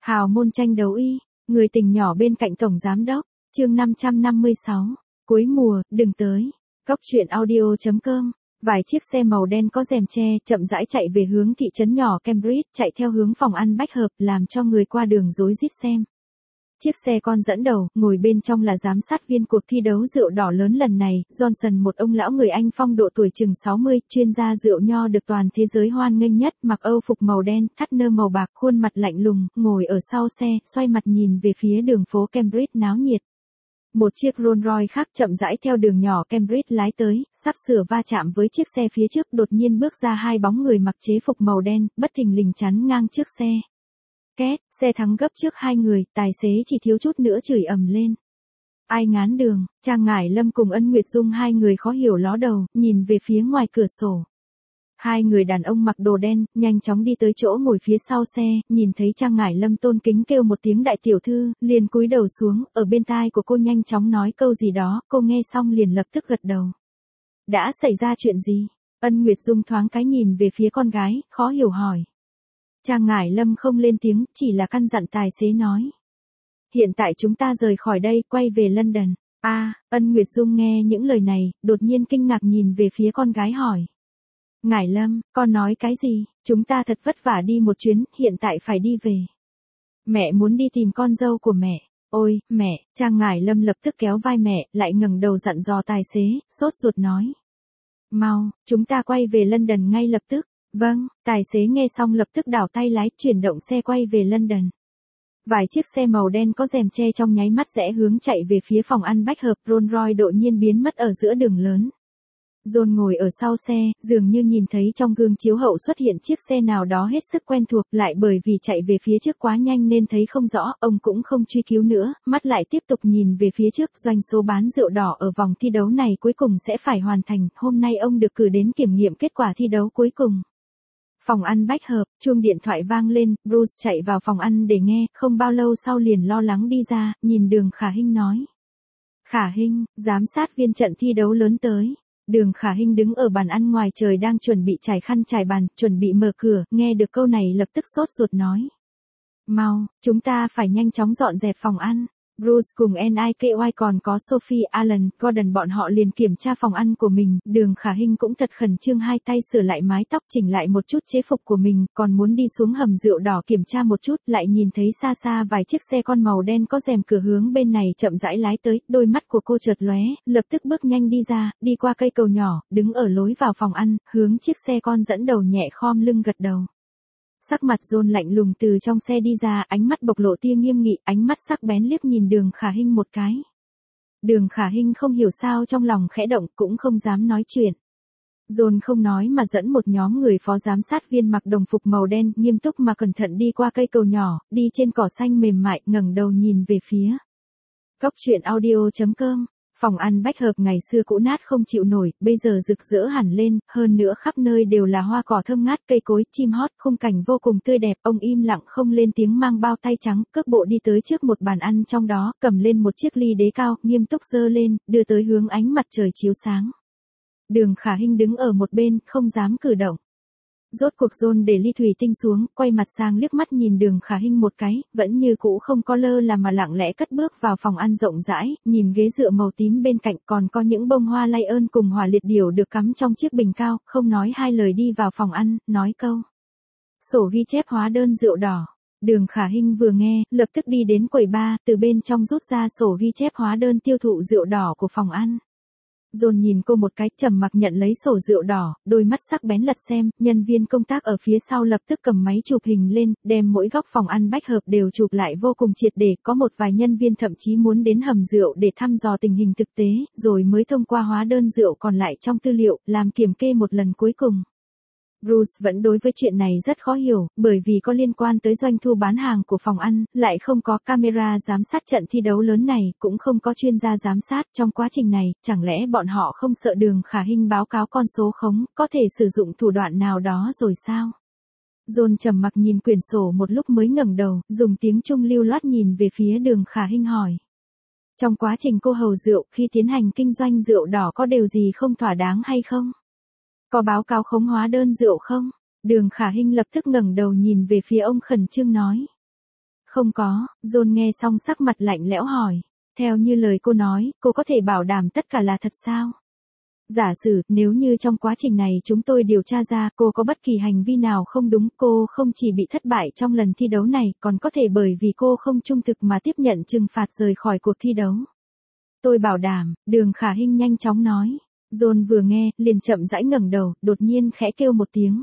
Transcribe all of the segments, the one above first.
Hào môn tranh đấu y, người tình nhỏ bên cạnh tổng giám đốc, chương 556, cuối mùa, đừng tới. Cóc truyện audio.com, vài chiếc xe màu đen có rèm che, chậm rãi chạy về hướng thị trấn nhỏ Cambridge, chạy theo hướng phòng ăn bách hợp, làm cho người qua đường rối rít xem. Chiếc xe con dẫn đầu, ngồi bên trong là giám sát viên cuộc thi đấu rượu đỏ lớn lần này, Johnson, một ông lão người Anh phong độ tuổi chừng 60, chuyên gia rượu nho được toàn thế giới hoan nghênh nhất, mặc âu phục màu đen, thắt nơ màu bạc, khuôn mặt lạnh lùng, ngồi ở sau xe, xoay mặt nhìn về phía đường phố Cambridge náo nhiệt. Một chiếc Rolls Royce khác chậm rãi theo đường nhỏ Cambridge lái tới, sắp sửa va chạm với chiếc xe phía trước, đột nhiên bước ra hai bóng người mặc chế phục màu đen, bất thình lình chắn ngang trước xe. Két, xe thắng gấp trước hai người, tài xế chỉ thiếu chút nữa chửi ầm lên. Ai ngán đường, Trang Ngải Lâm cùng Ân Nguyệt Dung hai người khó hiểu ló đầu, nhìn về phía ngoài cửa sổ. Hai người đàn ông mặc đồ đen, nhanh chóng đi tới chỗ ngồi phía sau xe, nhìn thấy Trang Ngải Lâm tôn kính kêu một tiếng đại tiểu thư, liền cúi đầu xuống, ở bên tai của cô nhanh chóng nói câu gì đó, cô nghe xong liền lập tức gật đầu. Đã xảy ra chuyện gì? Ân Nguyệt Dung thoáng cái nhìn về phía con gái, khó hiểu hỏi. Trang Ngải Lâm không lên tiếng, chỉ là căn dặn tài xế nói. Hiện tại chúng ta rời khỏi đây, quay về London. Ân Nguyệt Dung nghe những lời này, đột nhiên kinh ngạc nhìn về phía con gái hỏi. Ngải Lâm, con nói cái gì? Chúng ta thật vất vả đi một chuyến, hiện tại phải đi về. Mẹ muốn đi tìm con dâu của mẹ. Ôi, mẹ, Trang Ngải Lâm lập tức kéo vai mẹ, lại ngẩng đầu dặn dò tài xế, sốt ruột nói. Mau, chúng ta quay về London ngay lập tức. Vâng, tài xế nghe xong lập tức đảo tay lái, chuyển động xe quay về London. Vài chiếc xe màu đen có rèm che trong nháy mắt rẽ hướng chạy về phía phòng ăn bách hợp, Rolls Royce đột nhiên biến mất ở giữa đường lớn. John ngồi ở sau xe, dường như nhìn thấy trong gương chiếu hậu xuất hiện chiếc xe nào đó hết sức quen thuộc, lại bởi vì chạy về phía trước quá nhanh nên thấy không rõ, ông cũng không truy cứu nữa, mắt lại tiếp tục nhìn về phía trước, doanh số bán rượu đỏ ở vòng thi đấu này cuối cùng sẽ phải hoàn thành, hôm nay ông được cử đến kiểm nghiệm kết quả thi đấu cuối cùng. Phòng ăn bách hợp, chuông điện thoại vang lên, Bruce chạy vào phòng ăn để nghe, không bao lâu sau liền lo lắng đi ra, nhìn Đường Khả Hinh nói. Khả Hinh, giám sát viên trận thi đấu lớn tới. Đường Khả Hinh đứng ở bàn ăn ngoài trời đang chuẩn bị trải khăn trải bàn, chuẩn bị mở cửa, nghe được câu này lập tức sốt ruột nói. Mau, chúng ta phải nhanh chóng dọn dẹp phòng ăn. Bruce cùng Niky còn có Sophie, Alan, Gordon bọn họ liền kiểm tra phòng ăn của mình, Đường Khả Hinh cũng thật khẩn trương hai tay sửa lại mái tóc chỉnh lại một chút chế phục của mình, còn muốn đi xuống hầm rượu đỏ kiểm tra một chút, lại nhìn thấy xa xa vài chiếc xe con màu đen có rèm cửa hướng bên này chậm rãi lái tới, đôi mắt của cô chợt lóe, lập tức bước nhanh đi ra, đi qua cây cầu nhỏ, đứng ở lối vào phòng ăn, hướng chiếc xe con dẫn đầu nhẹ khom lưng gật đầu. Sắc mặt John lạnh lùng từ trong xe đi ra, ánh mắt bộc lộ tia nghiêm nghị, ánh mắt sắc bén liếc nhìn Đường Khả Hinh một cái. Đường Khả Hinh không hiểu sao trong lòng khẽ động, cũng không dám nói chuyện. John không nói mà dẫn một nhóm người phó giám sát viên mặc đồng phục màu đen, nghiêm túc mà cẩn thận đi qua cây cầu nhỏ, đi trên cỏ xanh mềm mại, ngẩng đầu nhìn về phía. Cóc truyện audio.com. Phòng ăn bách hợp ngày xưa cũ nát không chịu nổi, bây giờ rực rỡ hẳn lên, hơn nữa khắp nơi đều là hoa cỏ thơm ngát, cây cối, chim hót, khung cảnh vô cùng tươi đẹp. Ông im lặng không lên tiếng mang bao tay trắng, cước bộ đi tới trước một bàn ăn trong đó, cầm lên một chiếc ly đế cao, nghiêm túc giơ lên, đưa tới hướng ánh mặt trời chiếu sáng. Đường Khả Hinh đứng ở một bên, không dám cử động. Rốt cuộc John để ly thủy tinh xuống, quay mặt sang liếc mắt nhìn Đường Khả Hinh một cái, vẫn như cũ không có lơ là mà lặng lẽ cất bước vào phòng ăn rộng rãi, nhìn ghế dựa màu tím bên cạnh còn có những bông hoa lay ơn cùng hỏa liệt điểu được cắm trong chiếc bình cao, không nói hai lời đi vào phòng ăn, nói câu. Sổ ghi chép hóa đơn rượu đỏ. Đường Khả Hinh vừa nghe, lập tức đi đến quầy bar, từ bên trong rút ra sổ ghi chép hóa đơn tiêu thụ rượu đỏ của phòng ăn. John nhìn cô một cái, trầm mặc nhận lấy sổ rượu đỏ, đôi mắt sắc bén lật xem, nhân viên công tác ở phía sau lập tức cầm máy chụp hình lên, đem mỗi góc phòng ăn bách hợp đều chụp lại vô cùng triệt để, có một vài nhân viên thậm chí muốn đến hầm rượu để thăm dò tình hình thực tế, rồi mới thông qua hóa đơn rượu còn lại trong tư liệu, làm kiểm kê một lần cuối cùng. Bruce vẫn đối với chuyện này rất khó hiểu, bởi vì có liên quan tới doanh thu bán hàng của phòng ăn, lại không có camera giám sát trận thi đấu lớn này, cũng không có chuyên gia giám sát trong quá trình này, chẳng lẽ bọn họ không sợ Đường Khả Hinh báo cáo con số khống, có thể sử dụng thủ đoạn nào đó rồi sao? John trầm mặc nhìn quyển sổ một lúc mới ngẩng đầu, dùng tiếng Trung lưu loát nhìn về phía Đường Khả Hinh hỏi. Trong quá trình cô hầu rượu, khi tiến hành kinh doanh rượu đỏ có điều gì không thỏa đáng hay không? Có báo cáo khống hóa đơn rượu không? Đường Khả Hinh lập tức ngẩng đầu nhìn về phía ông khẩn trương nói. Không có, John nghe xong sắc mặt lạnh lẽo hỏi. Theo như lời cô nói, cô có thể bảo đảm tất cả là thật sao? Giả sử, nếu như trong quá trình này chúng tôi điều tra ra cô có bất kỳ hành vi nào không đúng, cô không chỉ bị thất bại trong lần thi đấu này, còn có thể bởi vì cô không trung thực mà tiếp nhận trừng phạt rời khỏi cuộc thi đấu. Tôi bảo đảm, Đường Khả Hinh nhanh chóng nói. John vừa nghe, liền chậm rãi ngẩng đầu, đột nhiên khẽ kêu một tiếng.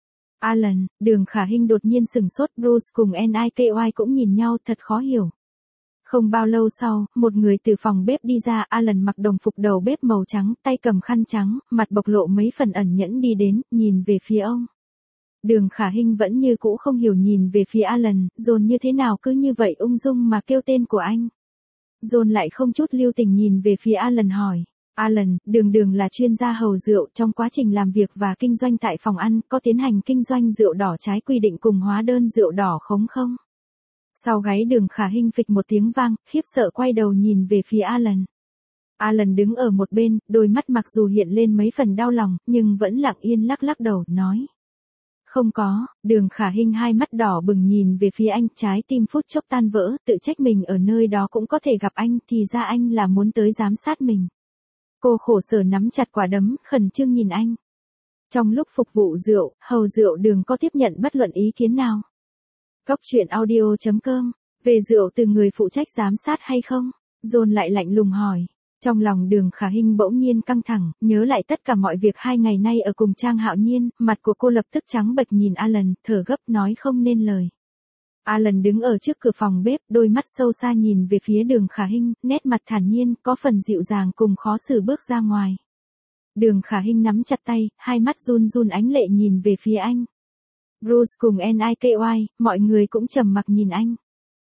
Alan, Đường Khả Hinh đột nhiên sừng sốt, Bruce cùng Niky cũng nhìn nhau thật khó hiểu. Không bao lâu sau, một người từ phòng bếp đi ra, Alan mặc đồng phục đầu bếp màu trắng, tay cầm khăn trắng, mặt bộc lộ mấy phần ẩn nhẫn đi đến, nhìn về phía ông. Đường Khả Hinh vẫn như cũ không hiểu nhìn về phía Alan, John như thế nào cứ như vậy ung dung mà kêu tên của anh. John lại không chút lưu tình nhìn về phía Alan hỏi. Alan, Đường là chuyên gia hầu rượu, trong quá trình làm việc và kinh doanh tại phòng ăn, có tiến hành kinh doanh rượu đỏ trái quy định cùng hóa đơn rượu đỏ khống không? Sau gáy Đường Khả Hinh phịch một tiếng vang, khiếp sợ quay đầu nhìn về phía Alan. Alan đứng ở một bên, đôi mắt mặc dù hiện lên mấy phần đau lòng, nhưng vẫn lặng yên lắc lắc đầu, nói. Không có, Đường Khả Hinh hai mắt đỏ bừng nhìn về phía anh, trái tim phút chốc tan vỡ, tự trách mình ở nơi đó cũng có thể gặp anh, thì ra anh là muốn tới giám sát mình. Cô khổ sở nắm chặt quả đấm, khẩn trương nhìn anh. Trong lúc phục vụ rượu, hầu rượu Đường có tiếp nhận bất luận ý kiến nào? Cóc truyện audio.com, về rượu từ người phụ trách giám sát hay không? John lại lạnh lùng hỏi. Trong lòng Đường Khả Hinh bỗng nhiên căng thẳng, nhớ lại tất cả mọi việc 2 ngày nay ở cùng Trang Hạo Nhiên, mặt của cô lập tức trắng bệch nhìn Alan, thở gấp nói không nên lời. Alan đứng ở trước cửa phòng bếp, đôi mắt sâu xa nhìn về phía Đường Khả Hinh, nét mặt thản nhiên, có phần dịu dàng cùng khó xử bước ra ngoài. Đường Khả Hinh nắm chặt tay, hai mắt run run ánh lệ nhìn về phía anh. Bruce cùng Niky, mọi người cũng trầm mặc nhìn anh.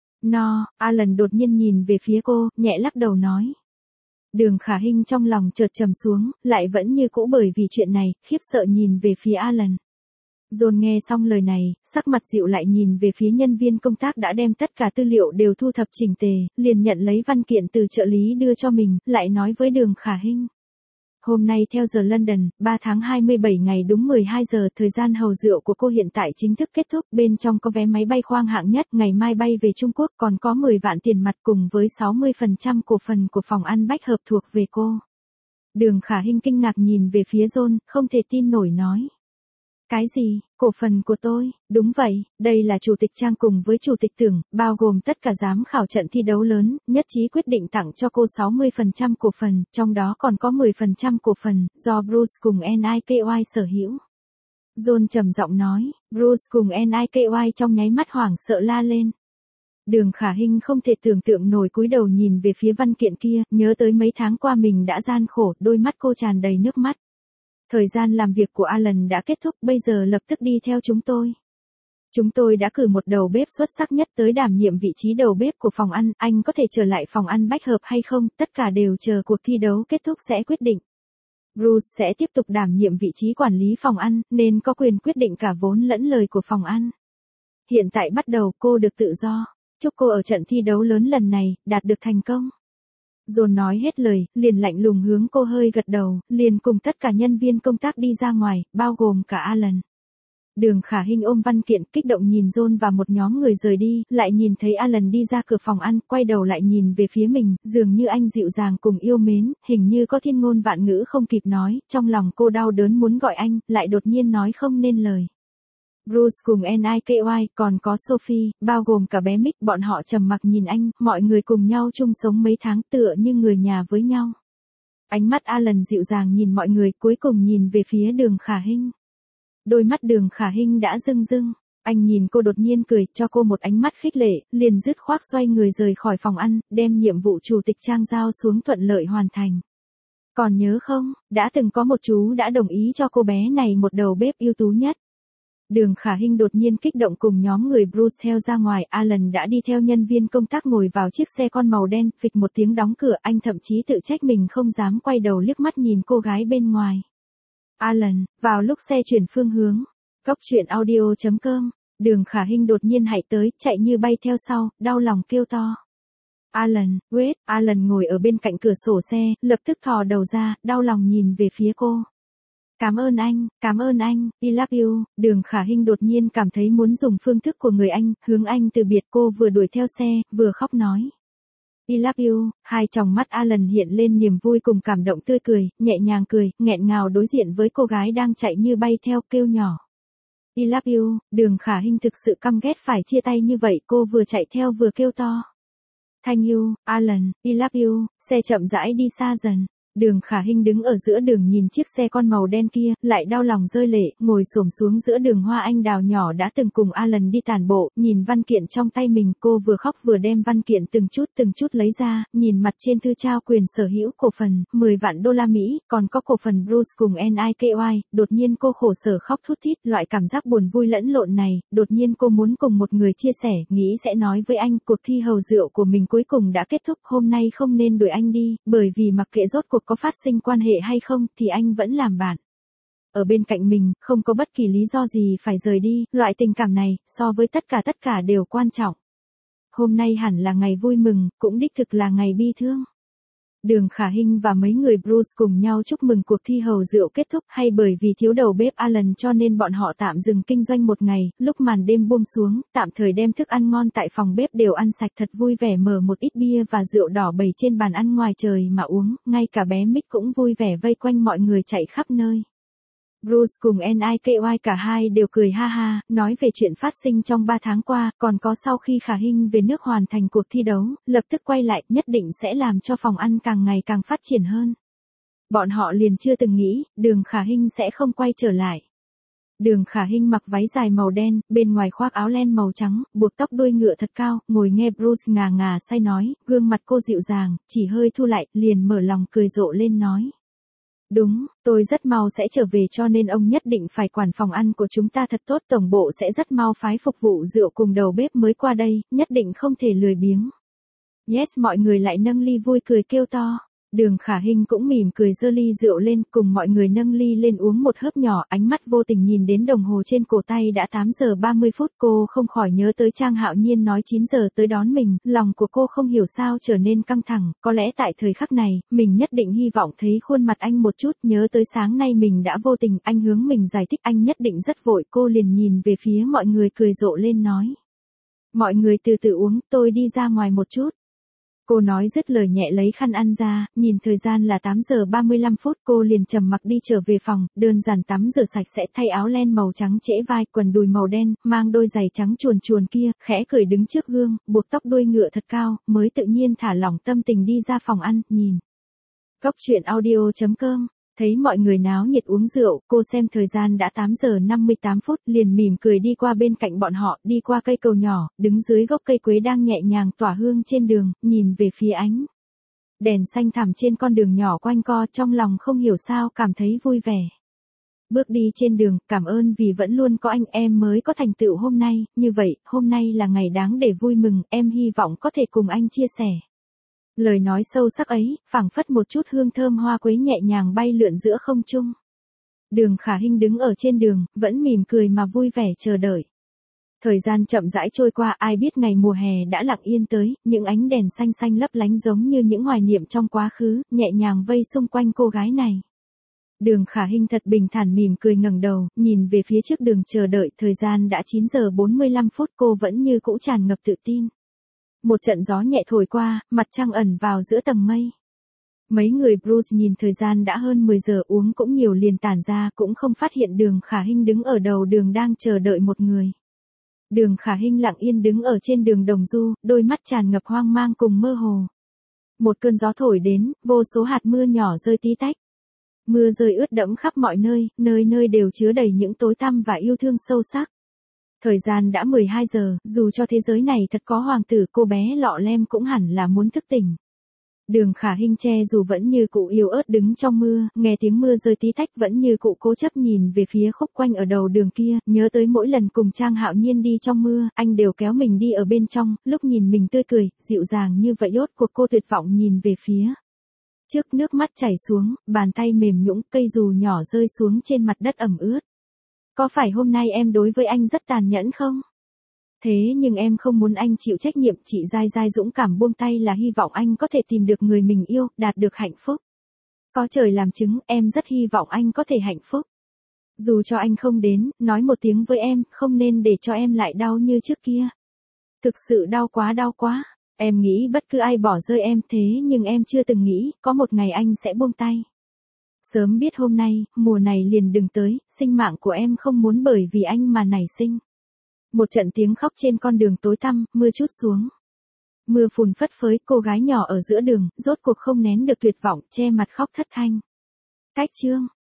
No, Alan đột nhiên nhìn về phía cô, nhẹ lắc đầu nói. Đường Khả Hinh trong lòng chợt trầm xuống, lại vẫn như cũ bởi vì chuyện này, khiếp sợ nhìn về phía Alan. John nghe xong lời này, sắc mặt dịu lại nhìn về phía nhân viên công tác đã đem tất cả tư liệu đều thu thập chỉnh tề, liền nhận lấy văn kiện từ trợ lý đưa cho mình, lại nói với Đường Khả Hinh. Hôm nay theo giờ London, 3 tháng 27 ngày đúng 12 giờ, thời gian hầu rượu của cô hiện tại chính thức kết thúc, bên trong có vé máy bay khoang hạng nhất, ngày mai bay về Trung Quốc, còn có 10 vạn tiền mặt cùng với 60% cổ phần của phòng ăn bách hợp thuộc về cô. Đường Khả Hinh kinh ngạc nhìn về phía John, không thể tin nổi nói. Cái gì, cổ phần của tôi? Đúng vậy, đây là chủ tịch Trang cùng với chủ tịch Tưởng, bao gồm tất cả giám khảo trận thi đấu lớn, nhất trí quyết định tặng cho cô 60% cổ phần, trong đó còn có 10% cổ phần, do Bruce cùng Niky sở hữu. John trầm giọng nói, Bruce cùng Niky trong nháy mắt hoảng sợ la lên. Đường Khả Hinh không thể tưởng tượng nổi, cúi đầu nhìn về phía văn kiện kia, nhớ tới mấy tháng qua mình đã gian khổ, đôi mắt cô tràn đầy nước mắt. Thời gian làm việc của Alan đã kết thúc, bây giờ lập tức đi theo chúng tôi. Chúng tôi đã cử một đầu bếp xuất sắc nhất tới đảm nhiệm vị trí đầu bếp của phòng ăn, anh có thể trở lại phòng ăn bách hợp hay không, tất cả đều chờ cuộc thi đấu kết thúc sẽ quyết định. Bruce sẽ tiếp tục đảm nhiệm vị trí quản lý phòng ăn, nên có quyền quyết định cả vốn lẫn lời của phòng ăn. Hiện tại bắt đầu cô được tự do. Chúc cô ở trận thi đấu lớn lần này, đạt được thành công. John nói hết lời, liền lạnh lùng hướng cô hơi gật đầu, liền cùng tất cả nhân viên công tác đi ra ngoài, bao gồm cả Alan. Đường Khả Hinh ôm văn kiện, kích động nhìn John và một nhóm người rời đi, lại nhìn thấy Alan đi ra cửa phòng ăn, quay đầu lại nhìn về phía mình, dường như anh dịu dàng cùng yêu mến, hình như có thiên ngôn vạn ngữ không kịp nói, trong lòng cô đau đớn muốn gọi anh, lại đột nhiên nói không nên lời. Bruce cùng Niky, còn có Sophie, bao gồm cả bé Mick, bọn họ trầm mặc nhìn anh, mọi người cùng nhau chung sống mấy tháng tựa như người nhà với nhau. Ánh mắt Alan dịu dàng nhìn mọi người, cuối cùng nhìn về phía Đường Khả Hinh. Đôi mắt Đường Khả Hinh đã rưng rưng, anh nhìn cô đột nhiên cười, cho cô một ánh mắt khích lệ, liền dứt khoát xoay người rời khỏi phòng ăn, đem nhiệm vụ chủ tịch Trang giao xuống thuận lợi hoàn thành. Còn nhớ không, đã từng có một chú đã đồng ý cho cô bé này một đầu bếp ưu tú nhất. Đường Khả Hinh đột nhiên kích động cùng nhóm người Bruce theo ra ngoài, Alan đã đi theo nhân viên công tác ngồi vào chiếc xe con màu đen, phịch một tiếng đóng cửa, anh thậm chí tự trách mình không dám quay đầu liếc mắt nhìn cô gái bên ngoài. Alan, vào lúc xe chuyển phương hướng, cóc truyện audio.com, Đường Khả Hinh đột nhiên hạy tới, chạy như bay theo sau, đau lòng kêu to. Alan, wait, Alan ngồi ở bên cạnh cửa sổ xe, lập tức thò đầu ra, đau lòng nhìn về phía cô. Cảm ơn anh, I love you." Đường Khả Hinh đột nhiên cảm thấy muốn dùng phương thức của người anh, hướng anh từ biệt. Cô vừa đuổi theo xe, vừa khóc nói. I love you. Hai tròng mắt Alan hiện lên niềm vui cùng cảm động tươi cười, nhẹ nhàng cười, nghẹn ngào đối diện với cô gái đang chạy như bay theo, kêu nhỏ. I love you. Đường Khả Hinh thực sự căm ghét phải chia tay như vậy, cô vừa chạy theo vừa kêu to. Thank you, Alan, I love you. Xe chậm rãi đi xa dần. Đường Khả Hinh đứng ở giữa đường nhìn chiếc xe con màu đen kia, lại đau lòng rơi lệ, ngồi xổm xuống giữa đường hoa anh đào nhỏ đã từng cùng Alan đi tản bộ, nhìn văn kiện trong tay mình, cô vừa khóc vừa đem văn kiện từng chút lấy ra, nhìn mặt trên thư trao quyền sở hữu cổ phần, 10 vạn đô la Mỹ, còn có cổ phần Bruce cùng NIKY, đột nhiên cô khổ sở khóc thút thít, loại cảm giác buồn vui lẫn lộn này, đột nhiên cô muốn cùng một người chia sẻ, nghĩ sẽ nói với anh, cuộc thi hầu rượu của mình cuối cùng đã kết thúc, hôm nay không nên đuổi anh đi, bởi vì mặc kệ rốt cuộc có phát sinh quan hệ hay không thì anh vẫn làm bạn. Ở bên cạnh mình, không có bất kỳ lý do gì phải rời đi, loại tình cảm này, so với tất cả đều quan trọng. Hôm nay hẳn là ngày vui mừng, cũng đích thực là ngày bi thương. Đường Khả Hinh và mấy người Bruce cùng nhau chúc mừng cuộc thi hầu rượu kết thúc, hay bởi vì thiếu đầu bếp Alan cho nên bọn họ tạm dừng kinh doanh một ngày, lúc màn đêm buông xuống, tạm thời đem thức ăn ngon tại phòng bếp đều ăn sạch, thật vui vẻ mở một ít bia và rượu đỏ bày trên bàn ăn ngoài trời mà uống, ngay cả bé Mick cũng vui vẻ vây quanh mọi người chạy khắp nơi. Bruce cùng NIKY cả hai đều cười ha ha, nói về chuyện phát sinh trong 3 tháng qua, còn có sau khi Khả Hinh về nước hoàn thành cuộc thi đấu, lập tức quay lại, nhất định sẽ làm cho phòng ăn càng ngày càng phát triển hơn. Bọn họ liền chưa từng nghĩ, Đường Khả Hinh sẽ không quay trở lại. Đường Khả Hinh mặc váy dài màu đen, bên ngoài khoác áo len màu trắng, buộc tóc đuôi ngựa thật cao, ngồi nghe Bruce ngà ngà say nói, gương mặt cô dịu dàng, chỉ hơi thu lại, liền mở lòng cười rộ lên nói. Đúng, tôi rất mau sẽ trở về cho nên ông nhất định phải quản phòng ăn của chúng ta thật tốt, tổng bộ sẽ rất mau phái phục vụ rượu cùng đầu bếp mới qua đây, nhất định không thể lười biếng. Yes, mọi người lại nâng ly vui cười kêu to. Đường Khả Hinh cũng mỉm cười giơ ly rượu lên, cùng mọi người nâng ly lên uống một hớp nhỏ, ánh mắt vô tình nhìn đến đồng hồ trên cổ tay đã 8 giờ 30 phút, cô không khỏi nhớ tới Trang Hạo Nhiên nói 9 giờ tới đón mình, lòng của cô không hiểu sao trở nên căng thẳng, có lẽ tại thời khắc này, mình nhất định hy vọng thấy khuôn mặt anh một chút, nhớ tới sáng nay mình đã vô tình, anh hướng mình giải thích anh nhất định rất vội, cô liền nhìn về phía mọi người cười rộ lên nói. Mọi người từ từ uống, tôi đi ra ngoài một chút. Cô nói dứt lời nhẹ lấy khăn ăn ra, nhìn thời gian là 8 giờ 35 phút, cô liền trầm mặc đi trở về phòng, đơn giản tắm rửa sạch sẽ, thay áo len màu trắng trễ vai, quần đùi màu đen, mang đôi giày trắng chuồn chuồn kia, khẽ cười đứng trước gương, buộc tóc đuôi ngựa thật cao, mới tự nhiên thả lỏng tâm tình đi ra phòng ăn, nhìn. Góc truyện audio.com. Thấy mọi người náo nhiệt uống rượu, cô xem thời gian đã 8 giờ 58 phút, liền mỉm cười đi qua bên cạnh bọn họ, đi qua cây cầu nhỏ, đứng dưới gốc cây quế đang nhẹ nhàng tỏa hương trên đường, nhìn về phía ánh đèn xanh thẳm trên con đường nhỏ quanh co, trong lòng không hiểu sao cảm thấy vui vẻ. Bước đi trên đường, cảm ơn vì vẫn luôn có anh, em mới có thành tựu hôm nay, như vậy, hôm nay là ngày đáng để vui mừng, em hy vọng có thể cùng anh chia sẻ. Lời nói sâu sắc ấy, phảng phất một chút hương thơm hoa quế nhẹ nhàng bay lượn giữa không trung. Đường Khả Hinh đứng ở trên đường, vẫn mỉm cười mà vui vẻ chờ đợi. Thời gian chậm rãi trôi qua, ai biết ngày mùa hè đã lặng yên tới, những ánh đèn xanh xanh lấp lánh giống như những hoài niệm trong quá khứ, nhẹ nhàng vây xung quanh cô gái này. Đường Khả Hinh thật bình thản mỉm cười ngẩng đầu, nhìn về phía trước đường chờ đợi, thời gian đã 9 giờ 45 phút, cô vẫn như cũ tràn ngập tự tin. Một trận gió nhẹ thổi qua, mặt trăng ẩn vào giữa tầng mây. Mấy người Bruce nhìn thời gian đã hơn 10 giờ, uống cũng nhiều liền tản ra, cũng không phát hiện Đường Khả Hinh đứng ở đầu đường đang chờ đợi một người. Đường Khả Hinh lặng yên đứng ở trên đường Đồng Du, đôi mắt tràn ngập hoang mang cùng mơ hồ. Một cơn gió thổi đến, vô số hạt mưa nhỏ rơi tí tách. Mưa rơi ướt đẫm khắp mọi nơi, nơi nơi đều chứa đầy những tối tăm và yêu thương sâu sắc. Thời gian đã 12 giờ, dù cho thế giới này thật có hoàng tử, cô bé lọ lem cũng hẳn là muốn thức tỉnh. Đường Khả Hinh che dù vẫn như cụ yếu ớt đứng trong mưa, nghe tiếng mưa rơi tí tách vẫn như cụ cố chấp nhìn về phía khúc quanh ở đầu đường kia, nhớ tới mỗi lần cùng Trang Hạo Nhiên đi trong mưa, anh đều kéo mình đi ở bên trong, lúc nhìn mình tươi cười, dịu dàng như vậy, đốt cuộc cô tuyệt vọng nhìn về phía trước, nước mắt chảy xuống, bàn tay mềm nhũn, cây dù nhỏ rơi xuống trên mặt đất ẩm ướt. Có phải hôm nay em đối với anh rất tàn nhẫn không? Thế nhưng em không muốn anh chịu trách nhiệm, chị dai dai dũng cảm buông tay là hy vọng anh có thể tìm được người mình yêu, đạt được hạnh phúc. Có trời làm chứng, em rất hy vọng anh có thể hạnh phúc. Dù cho anh không đến, nói một tiếng với em, không nên để cho em lại đau như trước kia. Thực sự đau quá đau quá. Em nghĩ bất cứ ai bỏ rơi em thế nhưng em chưa từng nghĩ, có một ngày anh sẽ buông tay. Sớm biết hôm nay, mùa này liền đừng tới, sinh mạng của em không muốn bởi vì anh mà nảy sinh. Một trận tiếng khóc trên con đường tối tăm, mưa trút xuống. Mưa phùn phất phới, cô gái nhỏ ở giữa đường, rốt cuộc không nén được tuyệt vọng, che mặt khóc thất thanh. Cách chương.